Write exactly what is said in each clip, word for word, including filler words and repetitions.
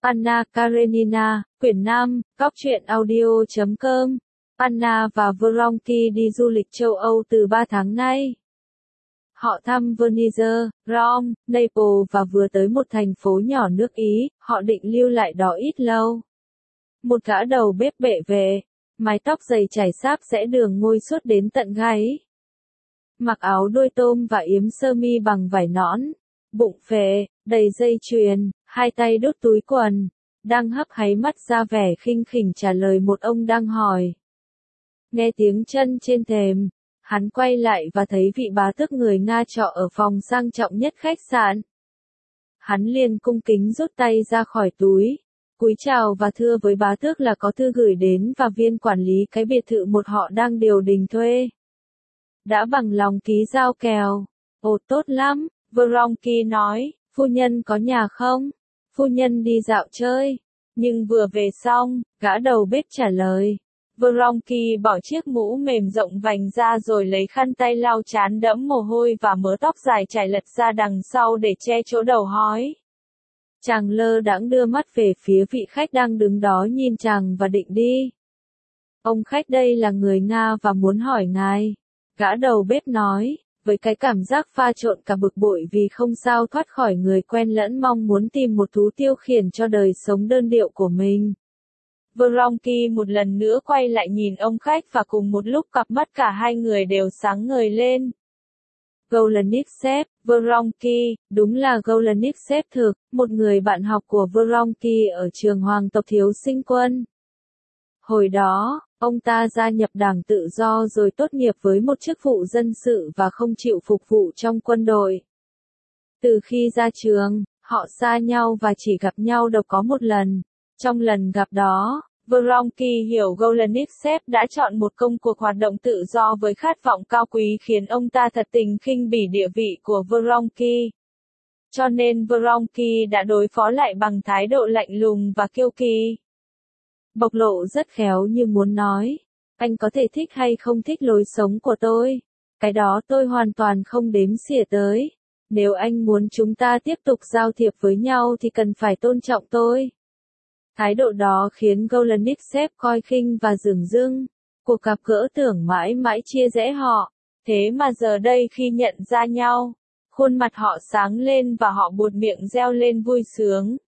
Anna Karenina, quyển năm, góc truyện audio chấm com. Anna và Vronky đi du lịch châu Âu từ ba tháng nay. Họ thăm Venice, Rome, Naples và vừa tới một thành phố nhỏ nước Ý, họ định lưu lại đó ít lâu. Một gã đầu bếp bệ vệ, mái tóc dày chảy xáp rẽ đường ngôi suốt đến tận gáy. Mặc áo đôi tôm và yếm sơ mi bằng vải nõn, bụng phệ, đầy dây chuyền, hai tay đút túi quần, đang hấp háy mắt ra vẻ khinh khỉnh trả lời một ông đang hỏi. Nghe tiếng chân trên thềm, hắn quay lại và thấy vị bá tước người Nga trọ ở phòng sang trọng nhất khách sạn. Hắn liền cung kính rút tay ra khỏi túi, cúi chào và thưa với bá tước là có thư gửi đến và viên quản lý cái biệt thự một họ đang điều đình thuê. Đã bằng lòng ký giao kèo. Ồ tốt lắm, Vronky nói, phu nhân có nhà không? Phu nhân đi dạo chơi. Nhưng vừa về xong, gã đầu bếp trả lời. Vronky bỏ chiếc mũ mềm rộng vành ra rồi lấy khăn tay lau trán đẫm mồ hôi và mớ tóc dài trải lật ra đằng sau để che chỗ đầu hói. Chàng lơ đãng đưa mắt về phía vị khách đang đứng đó nhìn chàng và định đi. Ông khách đây là người Nga và muốn hỏi ngài. Gã đầu bếp nói, với cái cảm giác pha trộn cả bực bội vì không sao thoát khỏi người quen lẫn mong muốn tìm một thú tiêu khiển cho đời sống đơn điệu của mình. Vronky một lần nữa quay lại nhìn ông khách và cùng một lúc cặp mắt cả hai người đều sáng ngời lên. Golenichev, Vronky, đúng là Golenichev thực, một người bạn học của Vronky ở trường Hoàng tộc thiếu sinh quân. Hồi đó, ông ta gia nhập đảng tự do rồi tốt nghiệp với một chức vụ dân sự và không chịu phục vụ trong quân đội. Từ khi ra trường, họ xa nhau và chỉ gặp nhau đâu có một lần. Trong lần gặp đó, Vronky hiểu Golenichev đã chọn một công cuộc hoạt động tự do với khát vọng cao quý khiến ông ta thật tình khinh bỉ địa vị của Vronky. Cho nên Vronky đã đối phó lại bằng thái độ lạnh lùng và kiêu kỳ. Bộc lộ rất khéo như muốn nói, anh có thể thích hay không thích lối sống của tôi. Cái đó tôi hoàn toàn không đếm xỉa tới. Nếu anh muốn chúng ta tiếp tục giao thiệp với nhau thì cần phải tôn trọng tôi. Thái độ đó khiến Golenichev coi khinh và dửng dưng. Cuộc gặp gỡ tưởng mãi mãi chia rẽ họ. Thế mà giờ đây khi nhận ra nhau, khuôn mặt họ sáng lên và họ buột miệng reo lên vui sướng.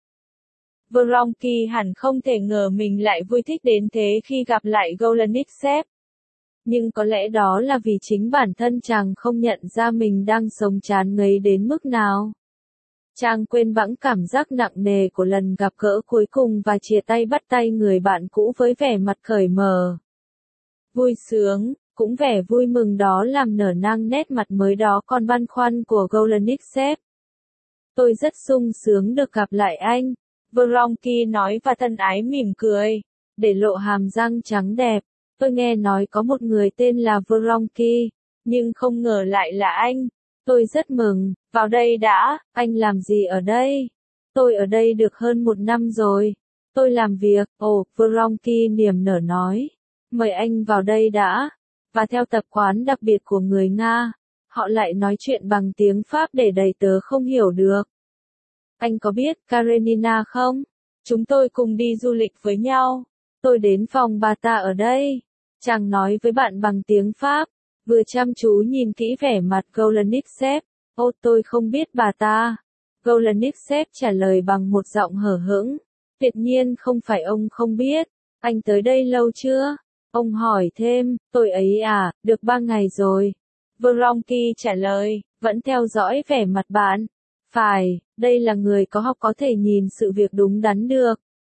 Vronky hẳn không thể ngờ mình lại vui thích đến thế khi gặp lại Golenichev. Nhưng có lẽ đó là vì chính bản thân chàng không nhận ra mình đang sống chán ngấy đến mức nào. Chàng quên bẵng cảm giác nặng nề của lần gặp gỡ cuối cùng và chia tay bắt tay người bạn cũ với vẻ mặt cởi mở. Vui sướng, cũng vẻ vui mừng đó làm nở nang nét mặt mới đó còn băn khoăn của Golenichev. Tôi rất sung sướng được gặp lại anh, Vronky nói và thân ái mỉm cười, để lộ hàm răng trắng đẹp. Tôi nghe nói có một người tên là Vronky, nhưng không ngờ lại là anh. Tôi rất mừng, vào đây đã, anh làm gì ở đây? Tôi ở đây được hơn một năm rồi. Tôi làm việc, ồ, Vronky niềm nở nói. Mời anh vào đây đã. Và theo tập quán đặc biệt của người Nga, họ lại nói chuyện bằng tiếng Pháp để đầy tớ không hiểu được. Anh có biết Karenina không? Chúng tôi cùng đi du lịch với nhau. Tôi đến phòng bà ta ở đây. Chàng nói với bạn bằng tiếng Pháp, vừa chăm chú nhìn kỹ vẻ mặt Golenichev. Ô tôi không biết bà ta. Golenichev trả lời bằng một giọng hở hững. Tuyệt nhiên không phải ông không biết. Anh tới đây lâu chưa? Ông hỏi thêm, tôi ấy à, được ba ngày rồi. Vronky trả lời, vẫn theo dõi vẻ mặt bạn. Phải, đây là người có học có thể nhìn sự việc đúng đắn được.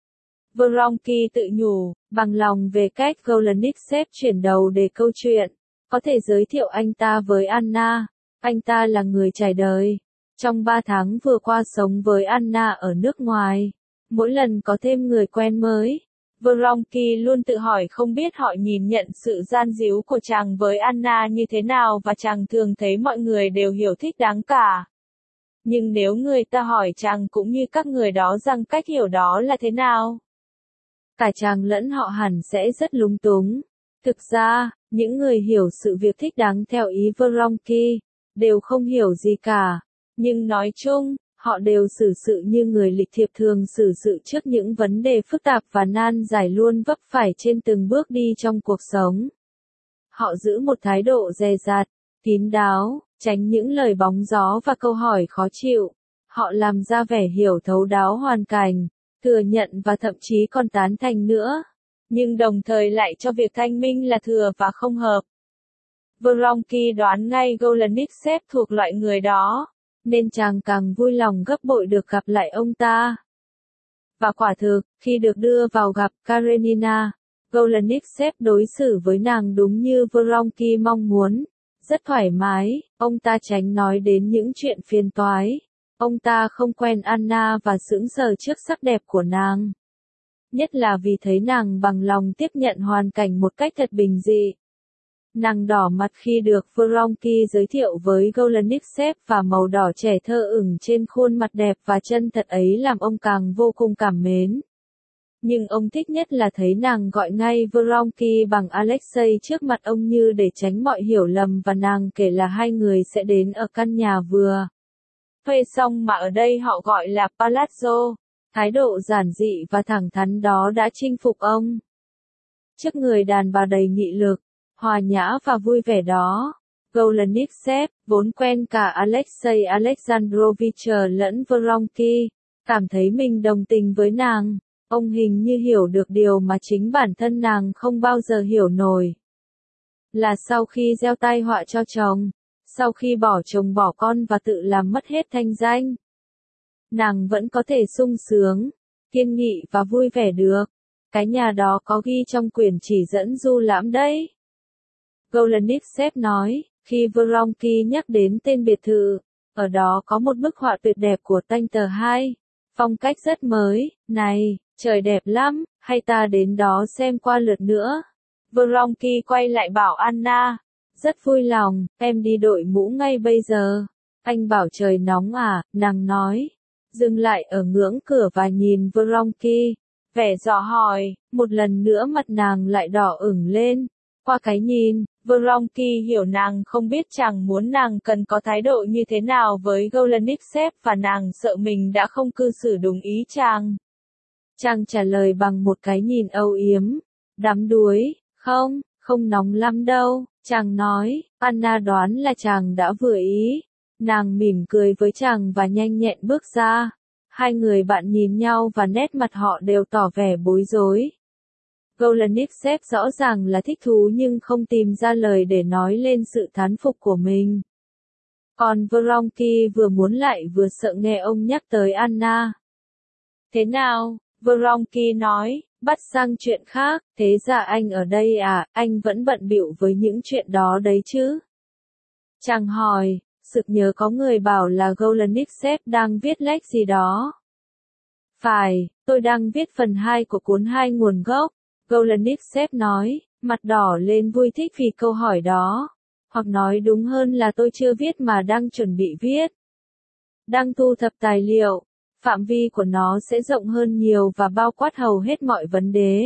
Vronky tự nhủ, bằng lòng về cách Golenichev chuyển đầu để câu chuyện. Có thể giới thiệu anh ta với Anna. Anh ta là người trải đời. Trong ba tháng vừa qua sống với Anna ở nước ngoài. Mỗi lần có thêm người quen mới. Vronky luôn tự hỏi không biết họ nhìn nhận sự gian díu của chàng với Anna như thế nào và chàng thường thấy mọi người đều hiểu thích đáng cả. Nhưng nếu người ta hỏi chàng cũng như các người đó rằng cách hiểu đó là thế nào? Cả chàng lẫn họ hẳn sẽ rất lúng túng. Thực ra, những người hiểu sự việc thích đáng theo ý Vronky, đều không hiểu gì cả. Nhưng nói chung, Họ đều xử sự như người lịch thiệp thường xử sự trước những vấn đề phức tạp và nan giải luôn vấp phải trên từng bước đi trong cuộc sống. Họ giữ một thái độ dè dặt, kín đáo, tránh những lời bóng gió và câu hỏi khó chịu. Họ làm ra vẻ hiểu thấu đáo hoàn cảnh, thừa nhận và thậm chí còn tán thành nữa. Nhưng đồng thời lại cho việc thanh minh là thừa và không hợp. Wronki đoán ngay Golenischev thuộc loại người đó, nên chàng càng vui lòng gấp bội được gặp lại ông ta. Và quả thực, khi được đưa vào gặp Karenina, Golenischev đối xử với nàng đúng như Wronki mong muốn, rất thoải mái, ông ta tránh nói đến những chuyện phiền toái. Ông ta không quen Anna và sững sờ trước sắc đẹp của nàng. Nhất là vì thấy nàng bằng lòng tiếp nhận hoàn cảnh một cách thật bình dị. Nàng đỏ mặt khi được Wronki giới thiệu với Golenischev và màu đỏ trẻ thơ ửng trên khuôn mặt đẹp và chân thật ấy làm ông càng vô cùng cảm mến. Nhưng ông thích nhất là thấy nàng gọi ngay Wronki bằng Alexei trước mặt ông như để tránh mọi hiểu lầm và nàng kể là hai người sẽ đến ở căn nhà vừa thuê xong mà ở đây họ gọi là Palazzo. Thái độ giản dị và thẳng thắn đó đã chinh phục ông. Trước người đàn bà đầy nghị lực, hòa nhã và vui vẻ đó, Golenischev, vốn quen cả Alexei Alexandrovich lẫn Wronki, cảm thấy mình đồng tình với nàng. Ông hình như hiểu được điều mà chính bản thân nàng không bao giờ hiểu nổi. Là sau khi gieo tai họa cho chồng, sau khi bỏ chồng bỏ con và tự làm mất hết thanh danh, nàng vẫn có thể sung sướng, kiên nghị và vui vẻ được. Cái nhà đó có ghi trong quyển chỉ dẫn du lãm đấy. Golenischev nói, khi Wronki nhắc đến tên biệt thự, ở đó có một bức họa tuyệt đẹp của Painter hai. Phong cách rất mới, này, trời đẹp lắm, hay ta đến đó xem qua lượt nữa. Wronki quay lại bảo Anna, rất vui lòng, em đi đội mũ ngay bây giờ. Anh bảo trời nóng à, nàng nói. Dừng lại ở ngưỡng cửa và nhìn Wronki, vẻ dò hỏi, một lần nữa mặt nàng lại đỏ ửng lên. Qua cái nhìn, Wronki hiểu nàng không biết chàng muốn nàng cần có thái độ như thế nào với Golenischev và nàng sợ mình đã không cư xử đúng ý chàng. Chàng trả lời bằng một cái nhìn âu yếm, đắm đuối, không, không nóng lắm đâu, chàng nói. Anna đoán là chàng đã vừa ý. Nàng mỉm cười với chàng và nhanh nhẹn bước ra. Hai người bạn nhìn nhau và nét mặt họ đều tỏ vẻ bối rối. Golenischev rõ ràng là thích thú nhưng không tìm ra lời để nói lên sự thán phục của mình. Còn Wronki vừa muốn lại vừa sợ nghe ông nhắc tới Anna. Thế nào? Wronki nói, bắt sang chuyện khác, thế ra anh ở đây à, anh vẫn bận bịu với những chuyện đó đấy chứ? Chàng hỏi, sực nhớ có người bảo là Golenischev đang viết lách gì đó. Phải, tôi đang viết phần hai của cuốn Hai nguồn gốc. Golenischev nói, mặt đỏ lên vui thích vì câu hỏi đó. Hoặc nói đúng hơn là tôi chưa viết mà đang chuẩn bị viết. Đang thu thập tài liệu, phạm vi của nó sẽ rộng hơn nhiều và bao quát hầu hết mọi vấn đề.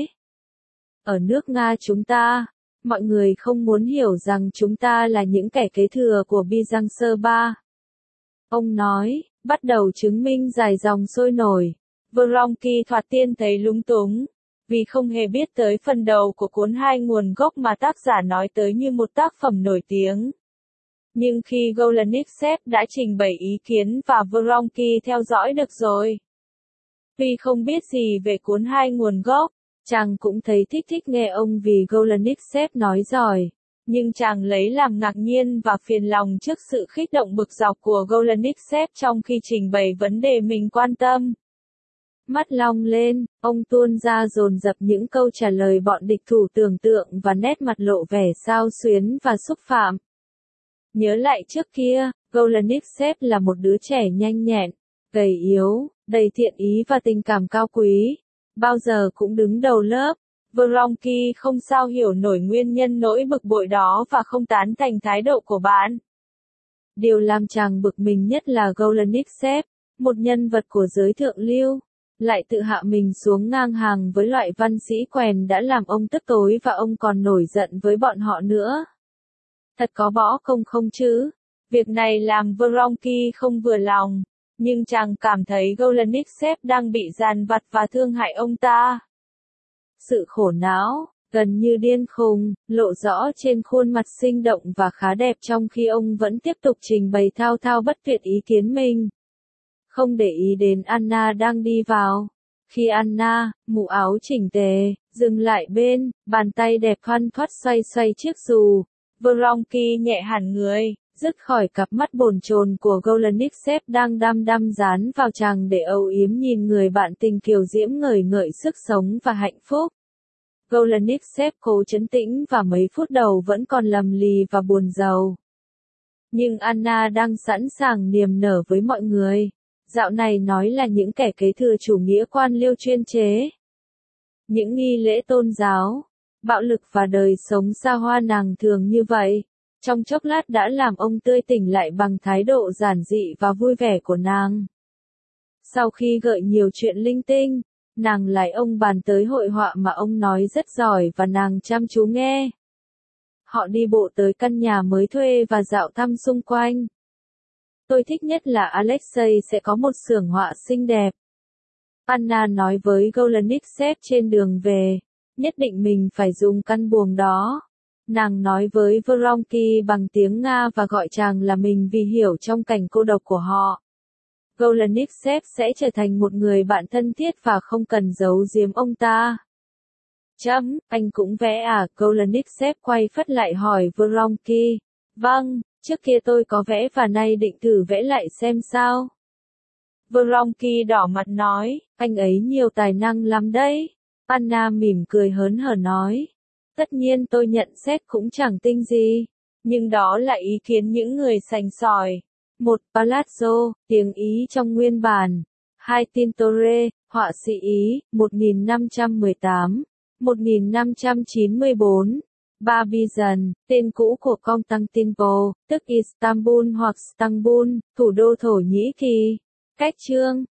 Ở nước Nga chúng ta, mọi người không muốn hiểu rằng chúng ta là những kẻ kế thừa của Byzantine ba. Ông nói, bắt đầu chứng minh dài dòng sôi nổi. Wronki thoạt tiên thấy lúng túng, vì không hề biết tới phần đầu của cuốn Hai nguồn gốc mà tác giả nói tới như một tác phẩm nổi tiếng. Nhưng khi Golenischev đã trình bày ý kiến và Wronki theo dõi được rồi. Tuy không biết gì về cuốn Hai nguồn gốc, chàng cũng thấy thích thích nghe ông vì Golenischev nói giỏi. Nhưng chàng lấy làm ngạc nhiên và phiền lòng trước sự khích động bực dọc của Golenischev trong khi trình bày vấn đề mình quan tâm. Mắt long lên, ông tuôn ra dồn dập những câu trả lời bọn địch thủ tưởng tượng và nét mặt lộ vẻ xao xuyến và xúc phạm. Nhớ lại trước kia, Golenischev là một đứa trẻ nhanh nhẹn, gầy yếu, đầy thiện ý và tình cảm cao quý. Bao giờ cũng đứng đầu lớp. Wronki không sao hiểu nổi nguyên nhân nỗi bực bội đó và không tán thành thái độ của bạn. Điều làm chàng bực mình nhất là Golenischev, một nhân vật của giới thượng lưu, lại tự hạ mình xuống ngang hàng với loại văn sĩ quèn đã làm ông tức tối và ông còn nổi giận với bọn họ nữa. Thật có bỏ công không chứ? Việc này làm Wronki không vừa lòng. Nhưng chàng cảm thấy Golenischev đang bị dằn vặt và thương hại ông ta. Sự khổ não, gần như điên khùng, lộ rõ trên khuôn mặt sinh động và khá đẹp trong khi ông vẫn tiếp tục trình bày thao thao bất tuyệt ý kiến mình. Không để ý đến Anna đang đi vào. Khi Anna, mũ áo chỉnh tề, dừng lại bên, bàn tay đẹp thoăn thoắt xoay xoay chiếc dù, Vronsky nhẹ hẳn người, dứt khỏi cặp mắt bồn chồn của Golenischev đang đăm đăm dán vào chàng để âu yếm nhìn người bạn tình kiều diễm ngời ngợi sức sống và hạnh phúc. Golenischev cố trấn tĩnh và mấy phút đầu vẫn còn lầm lì và buồn rầu. Nhưng Anna đang sẵn sàng niềm nở với mọi người. Dạo này nói là những kẻ kế thừa chủ nghĩa quan liêu chuyên chế. Những nghi lễ tôn giáo, bạo lực và đời sống xa hoa nàng thường như vậy, trong chốc lát đã làm ông tươi tỉnh lại bằng thái độ giản dị và vui vẻ của nàng. Sau khi gợi nhiều chuyện linh tinh, nàng lại ông bàn tới hội họa mà ông nói rất giỏi và nàng chăm chú nghe. Họ đi bộ tới căn nhà mới thuê và dạo thăm xung quanh. Tôi thích nhất là Alexei sẽ có một xưởng họa xinh đẹp. Anna nói với Golenischev trên đường về, nhất định mình phải dùng căn buồng đó. Nàng nói với Vronsky bằng tiếng Nga và gọi chàng là mình vì hiểu trong cảnh cô độc của họ. Golenischev sẽ trở thành một người bạn thân thiết và không cần giấu giếm ông ta. Chấm, anh cũng vẽ à? Golenischev quay phắt lại hỏi Vronsky. Vâng, trước kia tôi có vẽ và nay định thử vẽ lại xem sao. Vronsky đỏ mặt nói, anh ấy nhiều tài năng lắm đấy. Anna mỉm cười hớn hở nói. Tất nhiên tôi nhận xét cũng chẳng tinh gì. Nhưng đó là ý kiến những người sành sỏi. Một, Palazzo, tiếng Ý trong nguyên bản. Hai, Tintoret, họa sĩ Ý, một nghìn năm trăm mười tám đến một nghìn năm trăm chín mươi tư. Ba, Bizan, tên cũ của Constantinople, tức Istanbul hoặc Stambul, thủ đô Thổ Nhĩ Kỳ. Cách chương